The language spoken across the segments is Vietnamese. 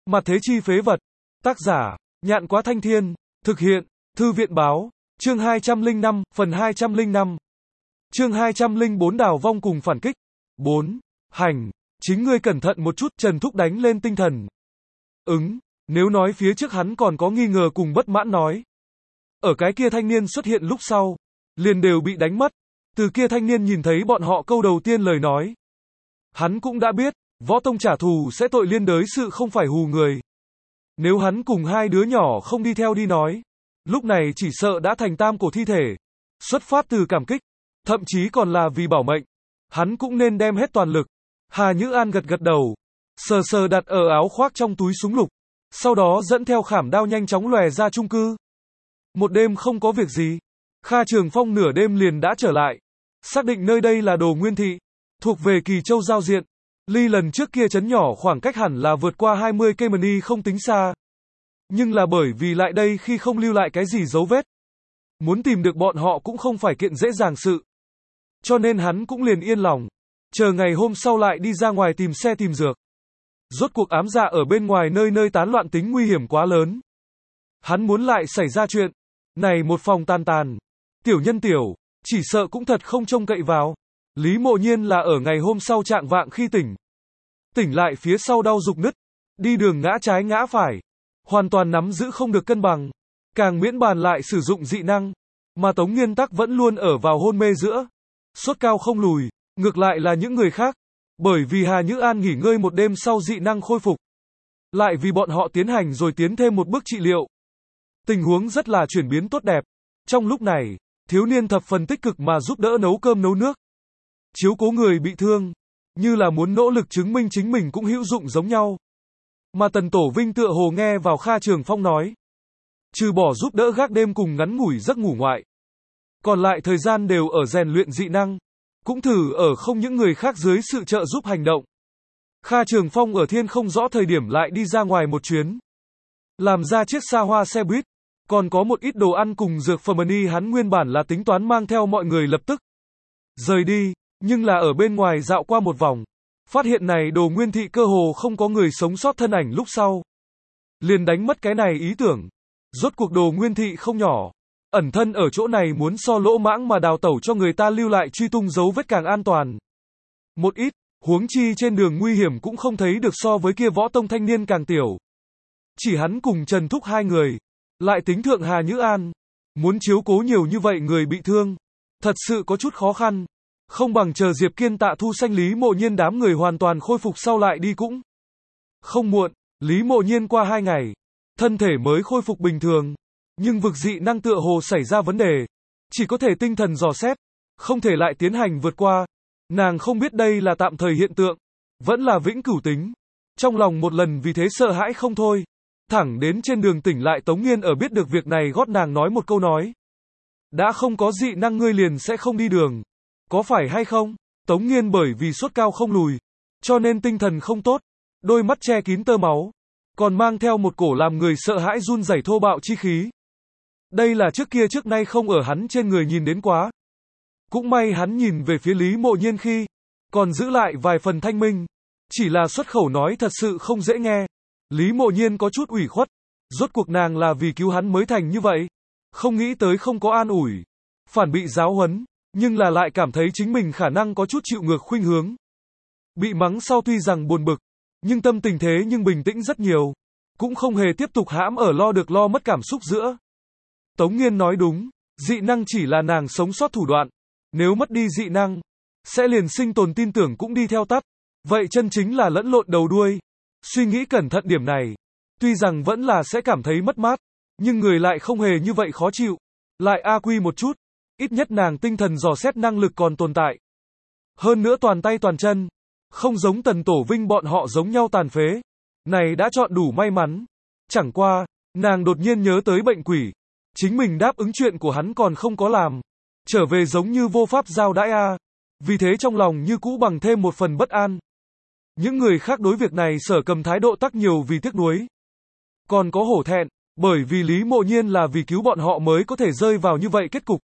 Mặt thế chi phế vật. Tác giả, Nhạn Quá Thanh Thiên. Thực hiện, Thư viện Báo. Chương 205, phần 205. Chương 204 Đào vong cùng phản kích. 4. Hành. Chính ngươi cẩn thận một chút, Trần Thúc đánh lên tinh thần. Nếu nói phía trước hắn còn có nghi ngờ cùng bất mãn nói. Ở cái kia thanh niên xuất hiện lúc sau, liền đều bị đánh mất. Từ kia thanh niên nhìn thấy bọn họ câu đầu tiên lời nói. Hắn cũng đã biết, võ tông trả thù sẽ tội liên đới sự không phải hù người. Nếu hắn cùng hai đứa nhỏ không đi theo đi nói, lúc này chỉ sợ đã thành tam cổ thi thể. Xuất phát từ cảm kích, thậm chí còn là vì bảo mệnh. Hắn cũng nên đem hết toàn lực. Hà Nhữ An gật gật đầu, sờ sờ đặt ở áo khoác trong túi súng lục. Sau đó dẫn theo khảm đao nhanh chóng lòe ra chung cư. Một đêm không có việc gì. Kha Trường Phong nửa đêm liền đã trở lại. Xác định nơi đây là Đồ Nguyên Thị, thuộc về Kỳ Châu giao diện. Ly lần trước kia trấn nhỏ khoảng cách hẳn là vượt qua 20 cây không tính xa. Nhưng là bởi vì lại đây khi không lưu lại cái gì dấu vết. Muốn tìm được bọn họ cũng không phải kiện dễ dàng sự. Cho nên hắn cũng liền yên lòng. Chờ ngày hôm sau lại đi ra ngoài tìm xe tìm dược. Rốt cuộc ám dạ ở bên ngoài nơi nơi tán loạn tính nguy hiểm quá lớn. Hắn muốn lại xảy ra chuyện. Này một phòng tàn tàn. Tiểu nhân tiểu, chỉ sợ cũng thật không trông cậy vào. Lý Mộ Nhiên là ở ngày hôm sau trạng vạng khi tỉnh. Tỉnh lại phía sau đau rục nứt. Đi đường ngã trái ngã phải. Hoàn toàn nắm giữ không được cân bằng. Càng miễn bàn lại sử dụng dị năng. Mà Tống Nghiên Tắc vẫn luôn ở vào hôn mê giữa. Sốt cao không lùi. Ngược lại là những người khác. Bởi vì Hà Nhữ An nghỉ ngơi một đêm sau dị năng khôi phục. Lại vì bọn họ tiến hành rồi tiến thêm một bước trị liệu. Tình huống rất là chuyển biến tốt đẹp. Trong lúc này, thiếu niên thập phần tích cực mà giúp đỡ nấu cơm nấu nước. Chiếu cố người bị thương. Như là muốn nỗ lực chứng minh chính mình cũng hữu dụng giống nhau. Mà Tần Tổ Vinh tựa hồ nghe vào Kha Trường Phong nói. Trừ bỏ giúp đỡ gác đêm cùng ngắn ngủi giấc ngủ ngoại. Còn lại thời gian đều ở rèn luyện dị năng. Cũng thử ở không những người khác dưới sự trợ giúp hành động. Kha Trường Phong ở thiên không rõ thời điểm lại đi ra ngoài một chuyến. Làm ra chiếc xa hoa xe buýt. Còn có một ít đồ ăn cùng dược phẩm hắn nguyên bản là tính toán mang theo mọi người lập tức rời đi, nhưng là ở bên ngoài dạo qua một vòng. Phát hiện này Đồ Nguyên Thị cơ hồ không có người sống sót thân ảnh lúc sau. Liền đánh mất cái này ý tưởng. Rốt cuộc Đồ Nguyên Thị không nhỏ. Ẩn thân ở chỗ này muốn so lỗ mãng mà đào tẩu cho người ta lưu lại truy tung dấu vết càng an toàn. Một ít, huống chi trên đường nguy hiểm cũng không thấy được so với kia võ tông thanh niên càng tiểu. Chỉ hắn cùng Trần Thúc hai người. Lại tính thượng Hà Nhữ An. Muốn chiếu cố nhiều như vậy người bị thương. Thật sự có chút khó khăn. Không bằng chờ Diệp Kiên Tạ Thu Xanh Lý Mộ Nhiên đám người hoàn toàn khôi phục sau lại đi cũng không muộn. Lý Mộ Nhiên qua 2 ngày. Thân thể mới khôi phục bình thường. Nhưng vực dị năng tựa hồ xảy ra vấn đề. Chỉ có thể tinh thần dò xét. Không thể lại tiến hành vượt qua. Nàng không biết đây là tạm thời hiện tượng. Vẫn là vĩnh cửu tính. Trong lòng một lần vì thế sợ hãi không thôi. Thẳng đến trên đường tỉnh lại Tống Nghiên ở biết được việc này gót nàng nói một câu nói. Đã không có dị năng ngươi liền sẽ không đi đường. Có phải hay không? Tống Nghiên bởi vì sốt cao không lùi. Cho nên tinh thần không tốt. Đôi mắt che kín tơ máu. Còn mang theo một cổ làm người sợ hãi run rẩy thô bạo chi khí. Đây là trước kia trước nay không ở hắn trên người nhìn đến quá. Cũng may hắn nhìn về phía Lý Mộ Nhiên khi. Còn giữ lại vài phần thanh minh. Chỉ là xuất khẩu nói thật sự không dễ nghe. Lý Mộ Nhiên có chút ủy khuất. Rốt cuộc nàng là vì cứu hắn mới thành như vậy. Không nghĩ tới không có an ủi. Phản bị giáo huấn. Nhưng là lại cảm thấy chính mình khả năng có chút chịu ngược khuynh hướng. Bị mắng sau tuy rằng buồn bực. Nhưng tâm tình thế nhưng bình tĩnh rất nhiều. Cũng không hề tiếp tục hãm ở lo được lo mất cảm xúc giữa. Tống Nghiên nói đúng. Dị năng chỉ là nàng sống sót thủ đoạn. Nếu mất đi dị năng. Sẽ liền sinh tồn tin tưởng cũng đi theo tắt. Vậy chân chính là lẫn lộn đầu đuôi. Suy nghĩ cẩn thận điểm này. Tuy rằng vẫn là sẽ cảm thấy mất mát. Nhưng người lại không hề như vậy khó chịu. Lại AQ một chút. Ít nhất nàng tinh thần dò xét năng lực còn tồn tại. Hơn nữa toàn tay toàn chân. Không giống Tần Tổ Vinh bọn họ giống nhau tàn phế. Này đã chọn đủ may mắn. Chẳng qua, nàng đột nhiên nhớ tới bệnh quỷ. Chính mình đáp ứng chuyện của hắn còn không có làm. Trở về giống như vô pháp giao đãi a. Vì thế trong lòng như cũ bằng thêm một phần bất an. Những người khác đối việc này Sở Cầm thái độ tắc nhiều vì tiếc nuối. Còn có hổ thẹn, bởi vì Lý Mộ Nhiên là vì cứu bọn họ mới có thể rơi vào như vậy kết cục.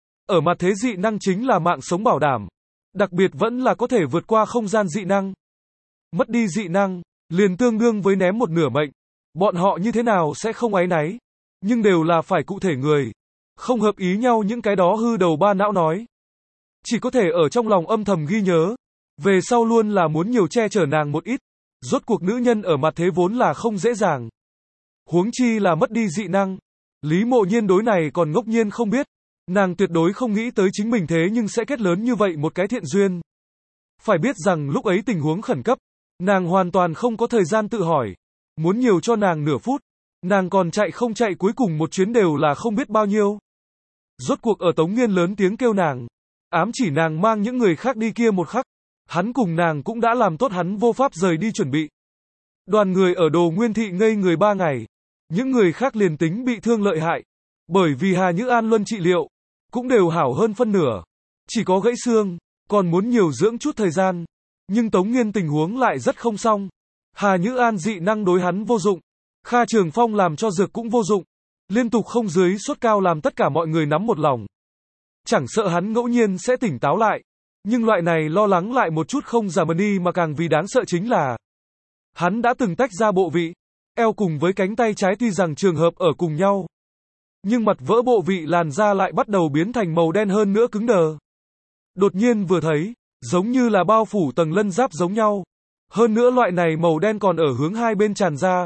Ở mặt thế dị năng chính là mạng sống bảo đảm. Đặc biệt vẫn là có thể vượt qua không gian dị năng. Mất đi dị năng, liền tương đương với ném một nửa mệnh. Bọn họ như thế nào sẽ không áy náy, nhưng đều là phải cụ thể người. Không hợp ý nhau những cái đó hư đầu ba não nói. Chỉ có thể ở trong lòng âm thầm ghi nhớ. Về sau luôn là muốn nhiều che chở nàng một ít. Rốt cuộc nữ nhân ở mặt thế vốn là không dễ dàng. Huống chi là mất đi dị năng. Lý Mộ Nhiên đối này còn ngốc nhiên không biết. Nàng tuyệt đối không nghĩ tới chính mình thế nhưng sẽ kết lớn như vậy một cái thiện duyên. Phải biết rằng lúc ấy tình huống khẩn cấp. Nàng hoàn toàn không có thời gian tự hỏi. Muốn nhiều cho nàng nửa phút. Nàng còn chạy không chạy cuối cùng một chuyến đều là không biết bao nhiêu. Rốt cuộc ở Tống Nghiên lớn tiếng kêu nàng. Ám chỉ nàng mang những người khác đi kia một khắc. Hắn cùng nàng cũng đã làm tốt hắn vô pháp rời đi chuẩn bị. Đoàn người ở Đồ Nguyên Thị ngây người 3 ngày. Những người khác liền tính bị thương lợi hại. Bởi vì Hà Nhữ An luân trị liệu. Cũng đều hảo hơn phân nửa. Chỉ có gãy xương. Còn muốn nhiều dưỡng chút thời gian. Nhưng Tống Nghiên tình huống lại rất không xong. Hà Nhữ An dị năng đối hắn vô dụng. Kha Trường Phong làm cho dược cũng vô dụng. Liên tục không dưới sốt cao làm tất cả mọi người nắm một lòng. Chẳng sợ hắn ngẫu nhiên sẽ tỉnh táo lại. Nhưng loại này lo lắng lại một chút không giảm đi mà càng vì đáng sợ chính là hắn đã từng tách ra bộ vị. Eo cùng với cánh tay trái tuy rằng trường hợp ở cùng nhau. Nhưng mặt vỡ bộ vị làn da lại bắt đầu biến thành màu đen hơn nữa cứng đờ. Đột nhiên vừa thấy, giống như là bao phủ tầng lân giáp giống nhau. Hơn nữa loại này màu đen còn ở hướng hai bên tràn ra.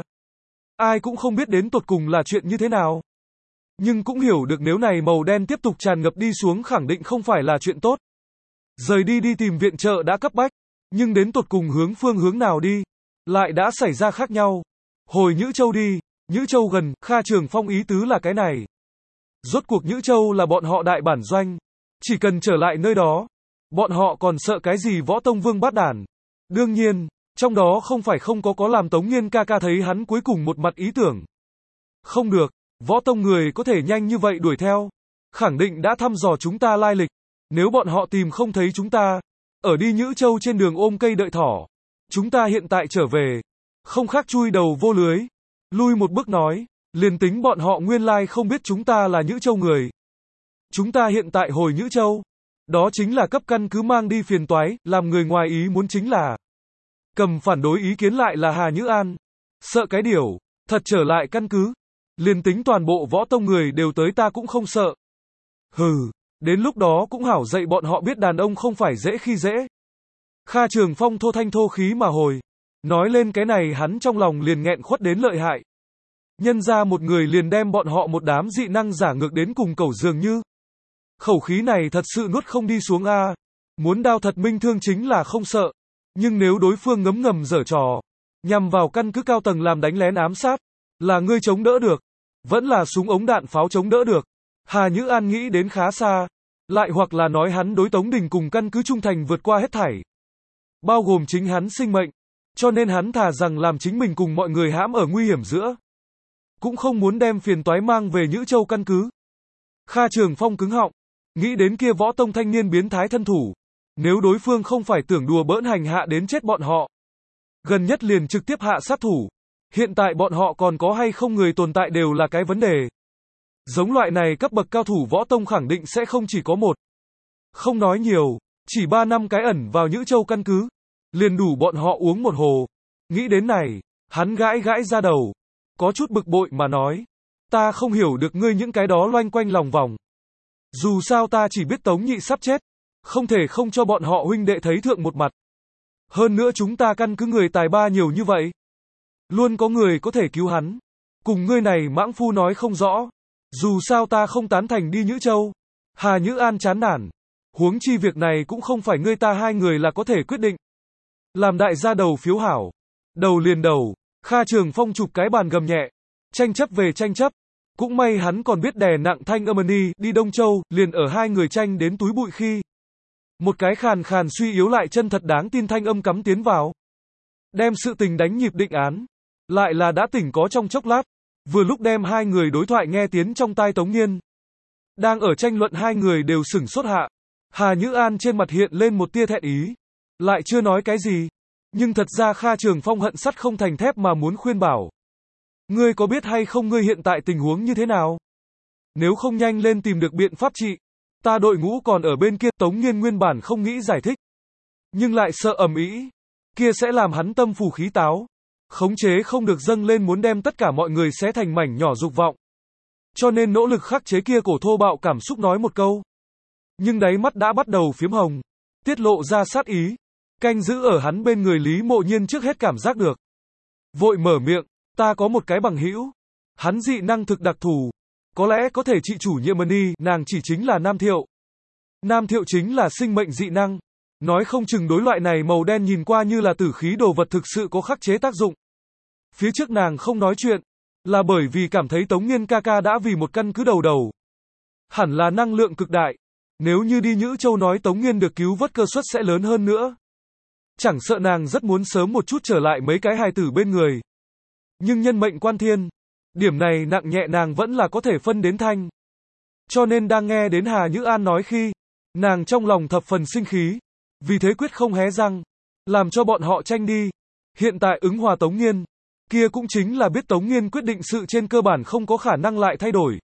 Ai cũng không biết đến tột cùng là chuyện như thế nào. Nhưng cũng hiểu được nếu này màu đen tiếp tục tràn ngập đi xuống khẳng định không phải là chuyện tốt. Rời đi tìm viện trợ đã cấp bách. Nhưng đến tột cùng phương hướng nào đi. Lại đã xảy ra khác nhau. Hồi Nhữ Châu đi. Nhữ Châu gần, Kha Trường Phong ý tứ là cái này. Rốt cuộc Nhữ Châu là bọn họ đại bản doanh. Chỉ cần trở lại nơi đó. Bọn họ còn sợ cái gì võ tông vương bát đản. Đương nhiên, trong đó không phải không có làm Tống Nghiên ca ca thấy hắn cuối cùng một mặt ý tưởng. Không được, võ tông người có thể nhanh như vậy đuổi theo. Khẳng định đã thăm dò chúng ta lai lịch. Nếu bọn họ tìm không thấy chúng ta, ở đi Nhữ Châu trên đường ôm cây đợi thỏ. Chúng ta hiện tại trở về, không khác chui đầu vô lưới. Lui một bước nói, liền tính bọn họ nguyên lai không biết chúng ta là Nhữ Châu người. Chúng ta hiện tại hồi Nhữ Châu. Đó chính là cấp căn cứ mang đi phiền toái, làm người ngoài ý muốn chính là cầm phản đối ý kiến lại là Hà Nhữ An. Sợ cái điều, thật trở lại căn cứ. Liền tính toàn bộ võ tông người đều tới ta cũng không sợ. Hừ, đến lúc đó cũng hảo dạy bọn họ biết đàn ông không phải dễ khi dễ. Kha Trường Phong thô thanh thô khí mà hồi. Nói lên cái này hắn trong lòng liền nghẹn khuất đến lợi hại. Nhân ra một người liền đem bọn họ một đám dị năng giả ngược đến cùng cẩu dường như. Khẩu khí này thật sự nuốt không đi xuống a. Muốn đao thật minh thương chính là không sợ. Nhưng nếu đối phương ngấm ngầm giở trò, nhằm vào căn cứ cao tầng làm đánh lén ám sát, là ngươi chống đỡ được, vẫn là súng ống đạn pháo chống đỡ được. Hà Nhữ An nghĩ đến khá xa, lại hoặc là nói hắn đối Tống Đình cùng căn cứ trung thành vượt qua hết thảy, bao gồm chính hắn sinh mệnh, cho nên hắn thà rằng làm chính mình cùng mọi người hãm ở nguy hiểm giữa, cũng không muốn đem phiền toái mang về Nhữ Châu căn cứ. Kha Trường Phong cứng họng, nghĩ đến kia võ tông thanh niên biến thái thân thủ. Nếu đối phương không phải tưởng đùa bỡn hành hạ đến chết bọn họ, gần nhất liền trực tiếp hạ sát thủ. Hiện tại bọn họ còn có hay không người tồn tại đều là cái vấn đề. Giống loại này cấp bậc cao thủ võ tông khẳng định sẽ không chỉ có một. Không nói nhiều, chỉ 3 năm cái ẩn vào Nhữ Châu căn cứ, liền đủ bọn họ uống một hồ. Nghĩ đến này, hắn gãi gãi ra đầu, có chút bực bội mà nói. Ta không hiểu được ngươi những cái đó loanh quanh lòng vòng. Dù sao ta chỉ biết Tống Nhị sắp chết. Không thể không cho bọn họ huynh đệ thấy thượng một mặt. Hơn nữa chúng ta căn cứ người tài ba nhiều như vậy. Luôn có người có thể cứu hắn. Cùng ngươi này mãng phu nói không rõ. Dù sao ta không tán thành đi Nhữ Châu. Hà Nhữ An chán nản. Huống chi việc này cũng không phải ngươi ta hai người là có thể quyết định. Làm đại gia đầu phiếu hảo. Đầu liền đầu. Kha Trường Phong chụp cái bàn gầm nhẹ. Tranh chấp về tranh chấp. Cũng may hắn còn biết đè nặng thanh âm đi Đông Châu, liền ở hai người tranh đến túi bụi khi. Một cái khàn khàn suy yếu lại chân thật đáng tin thanh âm cắm tiến vào. Đem sự tình đánh nhịp định án. Lại là đã tỉnh có trong chốc lát. Vừa lúc đem hai người đối thoại nghe tiến trong tai Tống Nghiên. Đang ở tranh luận hai người đều sửng sốt hạ. Hà Nhữ An trên mặt hiện lên một tia thẹn ý. Lại chưa nói cái gì. Nhưng thật ra Kha Trường Phong hận sắt không thành thép mà muốn khuyên bảo. Ngươi có biết hay không ngươi hiện tại tình huống như thế nào? Nếu không nhanh lên tìm được biện pháp trị. Ta đội ngũ còn ở bên kia. Tống Nghiên nguyên bản không nghĩ giải thích. Nhưng lại sợ ầm ĩ. Kia sẽ làm hắn tâm phù khí táo. Khống chế không được dâng lên muốn đem tất cả mọi người xé thành mảnh nhỏ dục vọng. Cho nên nỗ lực khắc chế kia cổ thô bạo cảm xúc nói một câu. Nhưng đáy mắt đã bắt đầu phiếm hồng, tiết lộ ra sát ý. Canh giữ ở hắn bên người Lý Mộ Nhiên trước hết cảm giác được. Vội mở miệng, ta có một cái bằng hữu. Hắn dị năng thực đặc thù. Có lẽ có thể trị chủ nhiệm đi, nàng chỉ chính là Nam Thiệu. Nam Thiệu chính là sinh mệnh dị năng. Nói không chừng đối loại này màu đen nhìn qua như là tử khí đồ vật thực sự có khắc chế tác dụng. Phía trước nàng không nói chuyện, là bởi vì cảm thấy Tống Nghiên ca ca đã vì một căn cứ đầu. Hẳn là năng lượng cực đại. Nếu như đi Nhữ Châu nói Tống Nghiên được cứu vớt cơ suất sẽ lớn hơn nữa. Chẳng sợ nàng rất muốn sớm một chút trở lại mấy cái hài tử bên người. Nhưng nhân mệnh quan thiên, điểm này nặng nhẹ nàng vẫn là có thể phân đến thanh. Cho nên đang nghe đến Hà Nhữ An nói khi, nàng trong lòng thập phần sinh khí. Vì thế quyết không hé răng, làm cho bọn họ tranh đi. Hiện tại ứng hòa Tống Nghiên, kia cũng chính là biết Tống Nghiên quyết định sự trên cơ bản không có khả năng lại thay đổi.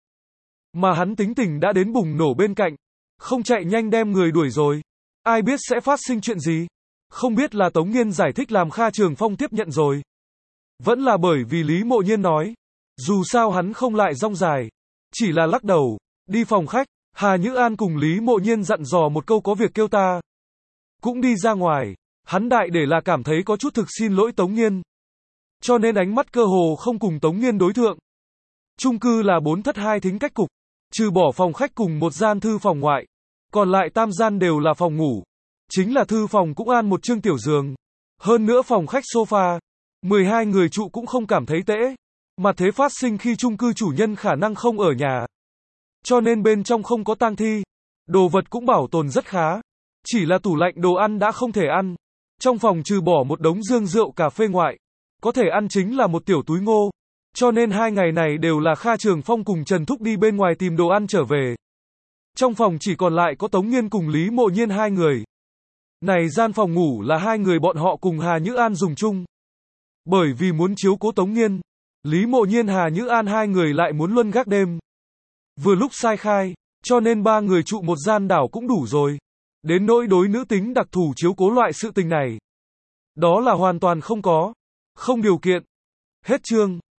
Mà hắn tính tình đã đến bùng nổ bên cạnh, không chạy nhanh đem người đuổi rồi. Ai biết sẽ phát sinh chuyện gì? Không biết là Tống Nghiên giải thích làm Kha Trường Phong tiếp nhận rồi. Vẫn là bởi vì Lý Mộ Nhiên nói. Dù sao hắn không lại rong dài. Chỉ là lắc đầu, đi phòng khách, Hà Nhữ An cùng Lý Mộ Nhiên dặn dò một câu có việc kêu ta. Cũng đi ra ngoài, hắn đại để là cảm thấy có chút thực xin lỗi Tống Nghiên. Cho nên ánh mắt cơ hồ không cùng Tống Nghiên đối thượng. Chung cư là 4 thất 2 thính cách cục, trừ bỏ phòng khách cùng một gian thư phòng ngoại, còn lại tam gian đều là phòng ngủ. Chính là thư phòng cũng an một chương tiểu giường. Hơn nữa phòng khách sofa, 12 người trụ cũng không cảm thấy tễ. Mà thế phát sinh khi chung cư chủ nhân khả năng không ở nhà. Cho nên bên trong không có tang thi. Đồ vật cũng bảo tồn rất khá. Chỉ là tủ lạnh đồ ăn đã không thể ăn. Trong phòng trừ bỏ một đống dương rượu cà phê ngoại, có thể ăn chính là một tiểu túi ngô. Cho nên 2 ngày này đều là Kha Trường Phong cùng Trần Thúc đi bên ngoài tìm đồ ăn trở về. Trong phòng chỉ còn lại có Tống Nghiên cùng Lý Mộ Nhiên 2 người. Này gian phòng ngủ là 2 người bọn họ cùng Hà Nhữ An dùng chung. Bởi vì muốn chiếu cố Tống Nghiên, Lý Mộ Nhiên Hà Nhữ An 2 người lại muốn luân gác đêm. Vừa lúc sai khai, cho nên 3 người trụ một gian đảo cũng đủ rồi. Đến nỗi đối nữ tính đặc thù chiếu cố loại sự tình này, đó là hoàn toàn không có. Không điều kiện. Hết chương.